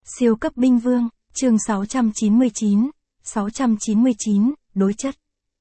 Siêu cấp binh vương, chương 699, đối chất.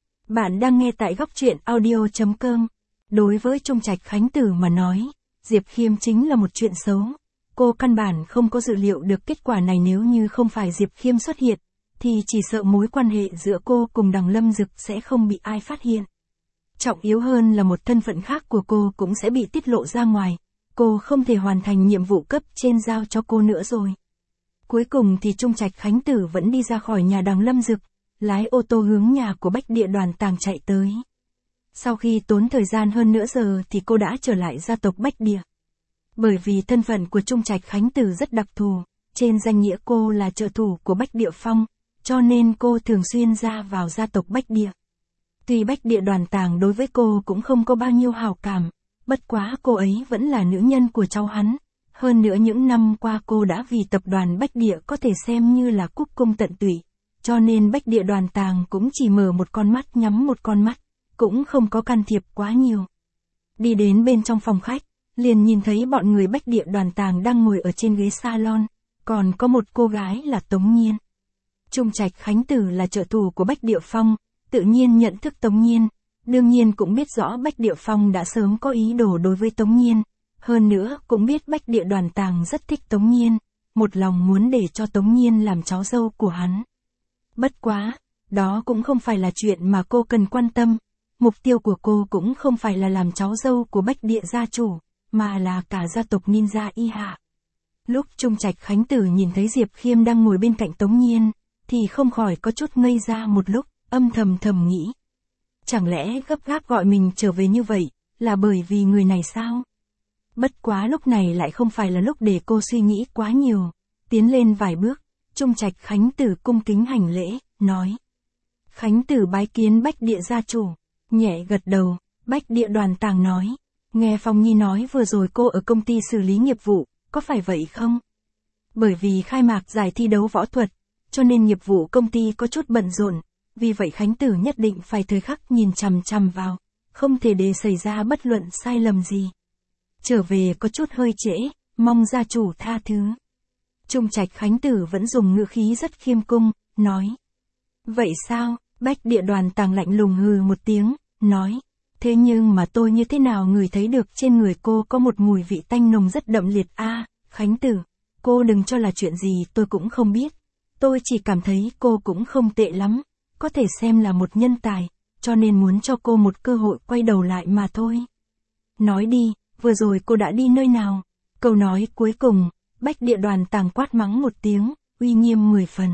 Bạn đang nghe tại góc truyện audio.com. Đối với Trung Trạch Khánh Tử mà nói, Diệp Khiêm chính là một chuyện xấu. Cô căn bản không có dự liệu được kết quả này, nếu như không phải Diệp Khiêm xuất hiện, thì chỉ sợ mối quan hệ giữa cô cùng Đằng Lâm Dực sẽ không bị ai phát hiện. Trọng yếu hơn là một thân phận khác của cô cũng sẽ bị tiết lộ ra ngoài. Cô không thể hoàn thành nhiệm vụ cấp trên giao cho cô nữa rồi. Cuối cùng thì Trung Trạch Khánh Tử vẫn đi ra khỏi nhà Đằng Lâm Dực, lái ô tô hướng nhà của Bách Địa Đoàn Tàng chạy tới. Sau khi tốn thời gian hơn nửa giờ thì cô đã trở lại gia tộc Bách Địa. Bởi vì thân phận của Trung Trạch Khánh Tử rất đặc thù, trên danh nghĩa cô là trợ thủ của Bách Địa Phong, cho nên cô thường xuyên ra vào gia tộc Bách Địa. Tuy Bách Địa Đoàn Tàng đối với cô cũng không có bao nhiêu hảo cảm, bất quá cô ấy vẫn là nữ nhân của cháu hắn. Hơn nữa những năm qua cô đã vì tập đoàn Bách Địa có thể xem như là cúc cung tận tụy, cho nên Bách Địa Đoàn Tàng cũng chỉ mở một con mắt nhắm một con mắt, cũng không có can thiệp quá nhiều. Đi đến bên trong phòng khách, liền nhìn thấy bọn người Bách Địa Đoàn Tàng đang ngồi ở trên ghế salon, còn có một cô gái là Tống Nhiên. Trung Trạch Khánh Tử là trợ thủ của Bách Địa Phong, tự nhiên nhận thức Tống Nhiên, đương nhiên cũng biết rõ Bách Địa Phong đã sớm có ý đồ đối với Tống Nhiên. Hơn nữa cũng biết Bách Địa Đoàn Tàng rất thích Tống Nhiên, một lòng muốn để cho Tống Nhiên làm cháu dâu của hắn. Bất quá, đó cũng không phải là chuyện mà cô cần quan tâm, mục tiêu của cô cũng không phải là làm cháu dâu của Bách Địa gia chủ, mà là cả gia tộc Ninja Y Hạ. Lúc Trung Trạch Khánh Tử nhìn thấy Diệp Khiêm đang ngồi bên cạnh Tống Nhiên, thì không khỏi có chút ngây ra một lúc, âm thầm nghĩ. Chẳng lẽ gấp gáp gọi mình trở về như vậy, là bởi vì người này sao? Bất quá lúc này lại không phải là lúc để cô suy nghĩ quá nhiều. Tiến lên vài bước, Trung Trạch Khánh Tử cung kính hành lễ, nói. Khánh Tử bái kiến Bách Địa gia chủ. Nhẹ gật đầu, Bách Địa Đoàn Tàng nói. Nghe Phong Nhi nói vừa rồi cô ở công ty xử lý nghiệp vụ, có phải vậy không? Bởi vì khai mạc giải thi đấu võ thuật, cho nên nghiệp vụ công ty có chút bận rộn. Vì vậy Khánh Tử nhất định phải thời khắc nhìn chằm chằm vào, không thể để xảy ra bất luận sai lầm gì. Trở về có chút hơi trễ, mong gia chủ tha thứ. Trung Trạch Khánh Tử vẫn dùng ngữ khí rất khiêm cung, nói. Vậy sao? Bách Địa Đoàn Tàng lạnh lùng hừ một tiếng, nói. Thế nhưng mà tôi như thế nào ngửi thấy được trên người cô có một mùi vị tanh nồng rất đậm liệt a, Khánh Tử, cô đừng cho là chuyện gì tôi cũng không biết. Tôi chỉ cảm thấy cô cũng không tệ lắm, có thể xem là một nhân tài, cho nên muốn cho cô một cơ hội quay đầu lại mà thôi. Nói đi. Vừa rồi cô đã đi nơi nào? Câu nói cuối cùng, Bách Địa Đoàn Tàng quát mắng một tiếng, uy nghiêm 10 phần.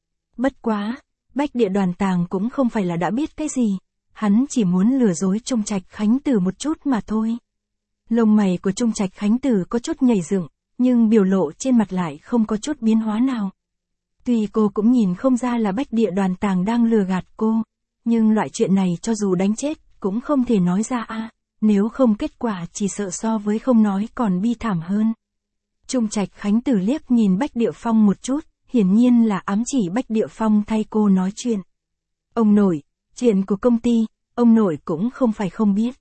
Bất quá, Bách Địa Đoàn Tàng cũng không phải là đã biết cái gì, hắn chỉ muốn lừa dối Trung Trạch Khánh Tử một chút mà thôi. Lông mày của Trung Trạch Khánh Tử có chút nhảy dựng, nhưng biểu lộ trên mặt lại không có chút biến hóa nào. Tuy cô cũng nhìn không ra là Bách Địa Đoàn Tàng đang lừa gạt cô, nhưng loại chuyện này cho dù đánh chết cũng không thể nói ra a. Nếu không kết quả chỉ sợ so với không nói còn bi thảm hơn. Trung Trạch Khánh Tử liếc nhìn Bách Địa Phong một chút, hiển nhiên là ám chỉ Bách Địa Phong thay cô nói chuyện. Ông nội, chuyện của công ty, ông nội cũng không phải không biết.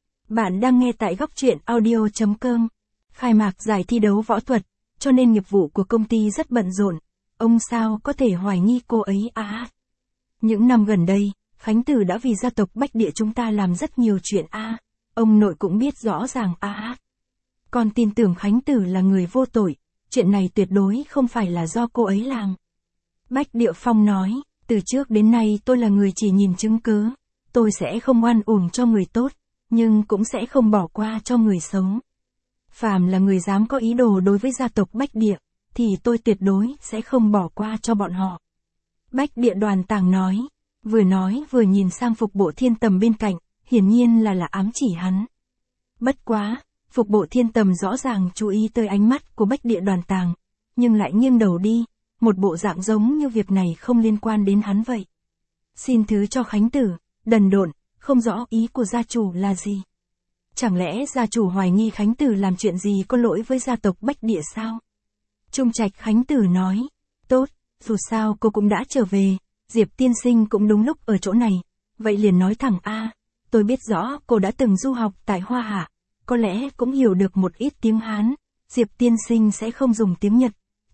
Bạn đang nghe tại góc truyện audio.com. Khai mạc giải thi đấu võ thuật, cho nên nghiệp vụ của công ty rất bận rộn. Ông sao có thể hoài nghi cô ấy à? Những năm gần đây, Khánh Tử đã vì gia tộc Bách Địa chúng ta làm rất nhiều chuyện a. Ông nội cũng biết rõ ràng à. Con tin tưởng Khánh Tử là người vô tội, chuyện này tuyệt đối không phải là do cô ấy làm. Bách Địa Phong nói, từ trước đến nay tôi là người chỉ nhìn chứng cứ, tôi sẽ không oan uổng cho người tốt, nhưng cũng sẽ không bỏ qua cho người xấu. Phàm là người dám có ý đồ đối với gia tộc Bách Địa, thì tôi tuyệt đối sẽ không bỏ qua cho bọn họ. Bách Địa Đoàn Tàng nói vừa nhìn sang Phục Bộ Thiên Tầm bên cạnh. Hiển nhiên là ám chỉ hắn. Bất quá, Phục Bộ Thiên Tầm rõ ràng chú ý tới ánh mắt của Bách Địa Đoàn Tàng, nhưng lại nghiêng đầu đi, một bộ dạng giống như việc này không liên quan đến hắn vậy. Xin thứ cho Khánh Tử, đần độn, không rõ ý của gia chủ là gì. Chẳng lẽ gia chủ hoài nghi Khánh Tử làm chuyện gì có lỗi với gia tộc Bách Địa sao? Trung Trạch Khánh Tử nói, tốt, dù sao cô cũng đã trở về, Diệp tiên sinh cũng đúng lúc ở chỗ này, vậy liền nói thẳng a. Tôi biết rõ cô đã từng du học tại Hoa Hạ, có lẽ cũng hiểu được một ít tiếng Hán, Diệp tiên sinh sẽ không dùng tiếng Nhật,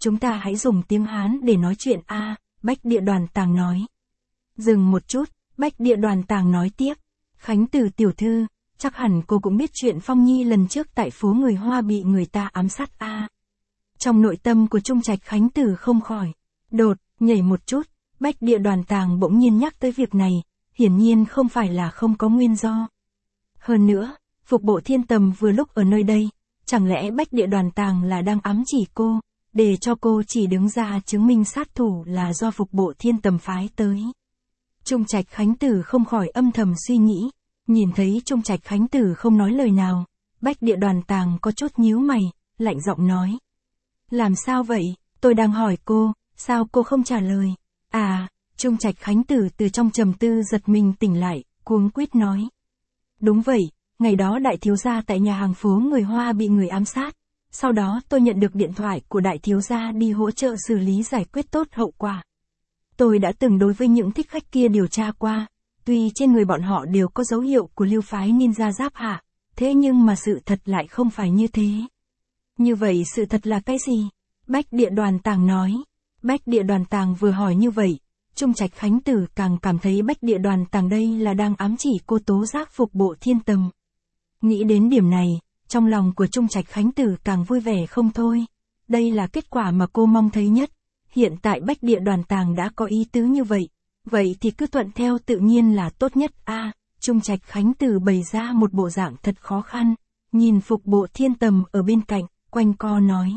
chúng ta hãy dùng tiếng Hán để nói chuyện a, Bách Địa Đoàn Tàng nói. Dừng một chút, Bách Địa Đoàn Tàng nói tiếp. Khánh Tử tiểu thư, chắc hẳn cô cũng biết chuyện Phong Nhi lần trước tại phố người Hoa bị người ta ám sát a. Trong nội tâm của Trung Trạch Khánh Tử không khỏi nhảy một chút, Bách Địa Đoàn Tàng bỗng nhiên nhắc tới việc này, hiển nhiên không phải là không có nguyên do. Hơn nữa, Phục Bộ Thiên Tầm vừa lúc ở nơi đây, chẳng lẽ Bách Địa Đoàn Tàng là đang ám chỉ cô, để cho cô chỉ đứng ra chứng minh sát thủ là do Phục Bộ Thiên Tầm phái tới. Trung Trạch Khánh Tử không khỏi âm thầm suy nghĩ, nhìn thấy Trung Trạch Khánh Tử không nói lời nào, Bách Địa Đoàn Tàng có chút nhíu mày, lạnh giọng nói. Làm sao vậy, tôi đang hỏi cô, sao cô không trả lời? À, Trung Trạch Khánh Tử từ trong trầm tư giật mình tỉnh lại, cuống quýt nói. Đúng vậy, ngày đó đại thiếu gia tại nhà hàng phố người Hoa bị người ám sát. Sau đó tôi nhận được điện thoại của đại thiếu gia đi hỗ trợ xử lý giải quyết tốt hậu quả. Tôi đã từng đối với những thích khách kia điều tra qua, tuy trên người bọn họ đều có dấu hiệu của lưu phái ninja giáp hạ, thế nhưng mà sự thật lại không phải như thế. Như vậy sự thật là cái gì? Bách Địa Đoàn Tàng nói. Bách Địa Đoàn Tàng vừa hỏi như vậy, Trung Trạch Khánh Tử càng cảm thấy Bách Địa Đoàn Tàng đây là đang ám chỉ cô tố giác Phục Bộ Thiên Tầm. Nghĩ đến điểm này, trong lòng của Trung Trạch Khánh Tử càng vui vẻ không thôi. Đây là kết quả mà cô mong thấy nhất. Hiện tại Bách Địa Đoàn Tàng đã có ý tứ như vậy. Vậy thì cứ thuận theo tự nhiên là tốt nhất a. Trung Trạch Khánh Tử bày ra một bộ dạng thật khó khăn. Nhìn Phục Bộ Thiên Tầm ở bên cạnh, quanh co nói.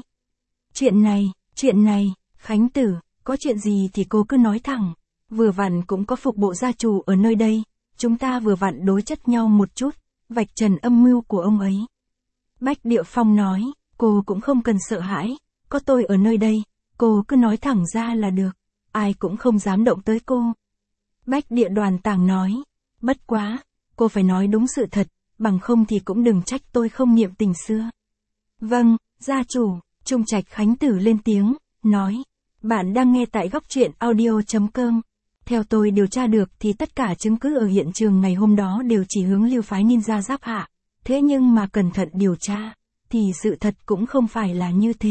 Chuyện này, Khánh Tử, có chuyện gì thì cô cứ nói thẳng. Vừa vặn cũng có Phục Bộ gia chủ ở nơi đây. Chúng ta vừa vặn đối chất nhau một chút, vạch trần âm mưu của ông ấy. Bách Địa Phong nói, cô cũng không cần sợ hãi, có tôi ở nơi đây, cô cứ nói thẳng ra là được, ai cũng không dám động tới cô. Bách Địa Đoàn Tàng nói, bất quá, cô phải nói đúng sự thật, bằng không thì cũng đừng trách tôi không niệm tình xưa. Vâng, gia chủ, Trung Trạch Khánh Tử lên tiếng, nói, bạn đang nghe tại góc truyện audio.com. Theo tôi điều tra được thì tất cả chứng cứ ở hiện trường ngày hôm đó đều chỉ hướng lưu phái ninja giáp hạ. Thế nhưng mà cẩn thận điều tra, thì sự thật cũng không phải là như thế.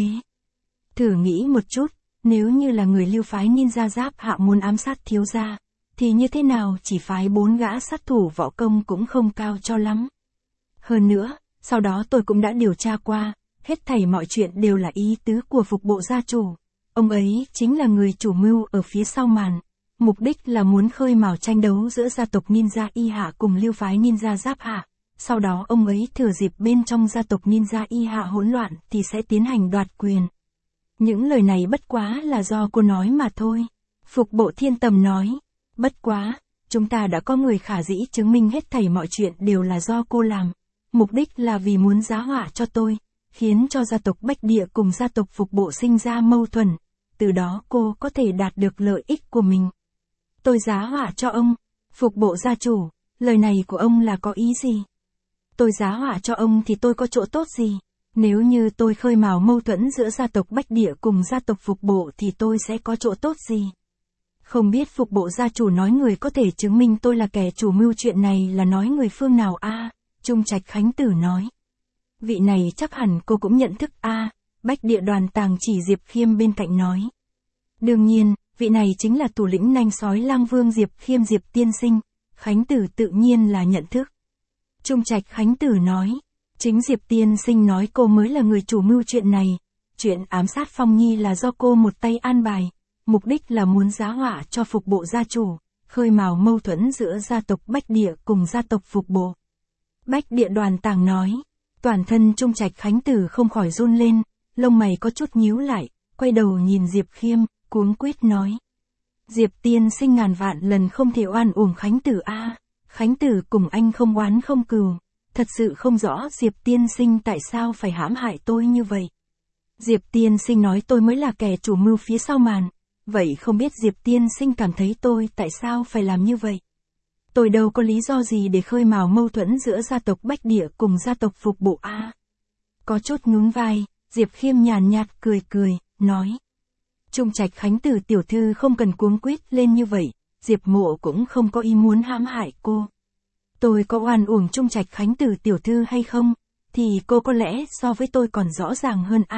Thử nghĩ một chút, nếu như là người lưu phái ninja giáp hạ muốn ám sát thiếu gia, thì như thế nào chỉ phái 4 gã sát thủ võ công cũng không cao cho lắm. Hơn nữa, sau đó tôi cũng đã điều tra qua, hết thảy mọi chuyện đều là ý tứ của Phục Bộ gia chủ. Ông ấy chính là người chủ mưu ở phía sau màn. Mục đích là muốn khơi mào tranh đấu giữa gia tộc ninja y hạ cùng lưu phái ninja giáp hạ. Sau đó ông ấy thừa dịp bên trong gia tộc ninja y hạ hỗn loạn thì sẽ tiến hành đoạt quyền. Những lời này bất quá là do cô nói mà thôi. Phục Bộ Thiên Tầm nói, bất quá, chúng ta đã có người khả dĩ chứng minh hết thảy mọi chuyện đều là do cô làm. Mục đích là vì muốn giá họa cho tôi, khiến cho gia tộc Bách Địa cùng gia tộc Phục Bộ sinh ra mâu thuẫn. Từ đó cô có thể đạt được lợi ích của mình. Tôi giá họa cho ông, Phục Bộ gia chủ, lời này của ông là có ý gì? Tôi giá họa cho ông thì tôi có chỗ tốt gì? Nếu như tôi khơi mào mâu thuẫn giữa gia tộc Bách Địa cùng gia tộc Phục Bộ thì tôi sẽ có chỗ tốt gì? Không biết Phục Bộ gia chủ nói người có thể chứng minh tôi là kẻ chủ mưu chuyện này là nói người phương nào a? Trung Trạch Khánh Tử nói. Vị này chắc hẳn cô cũng nhận thức a. Bách Địa Đoàn Tàng chỉ Diệp Khiêm bên cạnh nói. Đương nhiên, vị này chính là thủ lĩnh nanh sói lang vương Diệp Khiêm Diệp tiên sinh. Khánh Tử tự nhiên là nhận thức. Trung Trạch Khánh Tử nói, chính Diệp tiên sinh nói cô mới là người chủ mưu chuyện này. Chuyện ám sát Phong Nhi là do cô một tay an bài, mục đích là muốn giá họa cho Phục Bộ gia chủ, khơi mào mâu thuẫn giữa gia tộc Bách Địa cùng gia tộc Phục Bộ. Bách Địa Đoàn Tàng nói, toàn thân Trung Trạch Khánh Tử không khỏi run lên, lông mày có chút nhíu lại, quay đầu nhìn Diệp Khiêm, cuống quýt nói. Diệp tiên sinh ngàn vạn lần không thể oan uổng Khánh Tử a. Khánh Tử cùng anh không oán không cừu, thật sự không rõ Diệp tiên sinh tại sao phải hãm hại tôi như vậy. Diệp tiên sinh nói tôi mới là kẻ chủ mưu phía sau màn, vậy không biết Diệp tiên sinh cảm thấy tôi tại sao phải làm như vậy? Tôi đâu có lý do gì để khơi mào mâu thuẫn giữa gia tộc Bách Địa cùng gia tộc Phục Bộ a. Có chút nhún vai, Diệp Khiêm nhàn nhạt cười, nói. Trung Trạch Khánh Tử tiểu thư không cần cuống quýt lên như vậy, Diệp Mộ cũng không có ý muốn hãm hại cô. Tôi có oan uổng Trung Trạch Khánh Tử tiểu thư hay không, thì cô có lẽ so với tôi còn rõ ràng hơn a.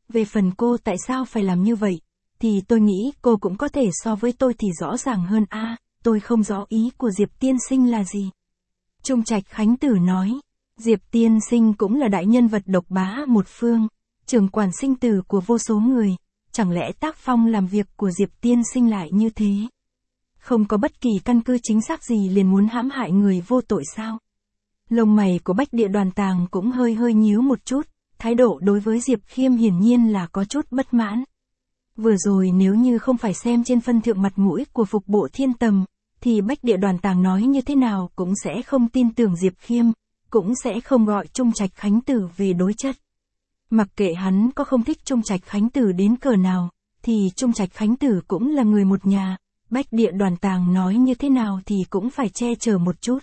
Về phần cô tại sao phải làm như vậy, thì tôi nghĩ cô cũng có thể so với tôi thì rõ ràng hơn tôi không rõ ý của Diệp tiên sinh là gì. Trung Trạch Khánh Tử nói, Diệp tiên sinh cũng là đại nhân vật độc bá một phương, trưởng quản sinh tử của vô số người, chẳng lẽ tác phong làm việc của Diệp tiên sinh lại như thế? Không có bất kỳ căn cứ chính xác gì liền muốn hãm hại người vô tội sao? Lông mày của Bách Địa Đoàn Tàng cũng hơi nhíu một chút, thái độ đối với Diệp Khiêm hiển nhiên là có chút bất mãn. Vừa rồi nếu như không phải xem trên phân thượng mặt mũi của Phục Bộ Thiên Tầm, thì Bách Địa Đoàn Tàng nói như thế nào cũng sẽ không tin tưởng Diệp Khiêm, cũng sẽ không gọi Trung Trạch Khánh Tử về đối chất. Mặc kệ hắn có không thích Trung Trạch Khánh Tử đến cỡ nào, thì Trung Trạch Khánh Tử cũng là người một nhà, Bách Địa Đoàn Tàng nói như thế nào thì cũng phải che chở một chút.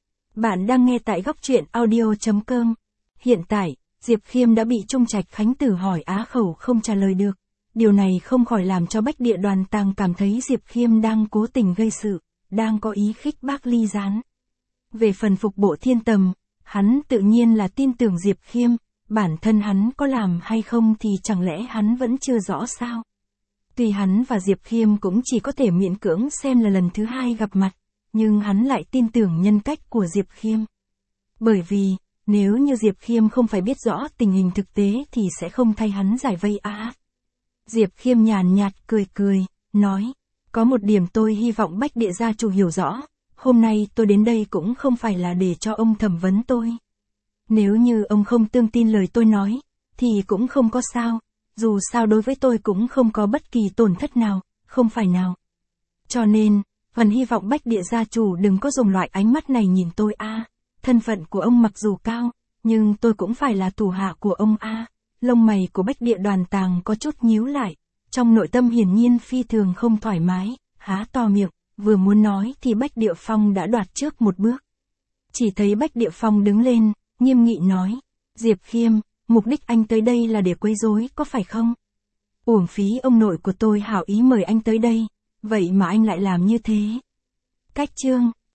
Bạn đang nghe tại góc truyện audio.com. Hiện tại, Diệp Khiêm đã bị Trung Trạch Khánh Tử hỏi á khẩu không trả lời được. Điều này không khỏi làm cho Bách Địa Đoàn Tàng cảm thấy Diệp Khiêm đang cố tình gây sự, đang có ý khích bác ly gián. Về phần Phục Bộ Thiên Tầm, hắn tự nhiên là tin tưởng Diệp Khiêm, bản thân hắn có làm hay không thì chẳng lẽ hắn vẫn chưa rõ sao? Tuy hắn và Diệp Khiêm cũng chỉ có thể miễn cưỡng xem là lần thứ hai gặp mặt, nhưng hắn lại tin tưởng nhân cách của Diệp Khiêm. Bởi vì, nếu như Diệp Khiêm không phải biết rõ tình hình thực tế thì sẽ không thay hắn giải vây Diệp Khiêm nhàn nhạt cười, nói, có một điểm tôi hy vọng Bách Địa gia chủ hiểu rõ, hôm nay tôi đến đây cũng không phải là để cho ông thẩm vấn tôi. Nếu như ông không tương tin lời tôi nói, thì cũng không có sao, dù sao đối với tôi cũng không có bất kỳ tổn thất nào, không phải nào. Cho nên, phần hy vọng Bách Địa gia chủ đừng có dùng loại ánh mắt này nhìn tôi thân phận của ông mặc dù cao, nhưng tôi cũng phải là thủ hạ của ông Lông mày của Bách Địa Đoàn Tàng có chút nhíu lại, trong nội tâm hiển nhiên phi thường không thoải mái, há to miệng, vừa muốn nói thì Bách Địa Phong đã đoạt trước một bước. Chỉ thấy Bách Địa Phong đứng lên, nghiêm nghị nói, Diệp Khiêm, mục đích anh tới đây là để quấy rối có phải không? Uổng phí ông nội của tôi hảo ý mời anh tới đây, vậy mà anh lại làm như thế. Cách chương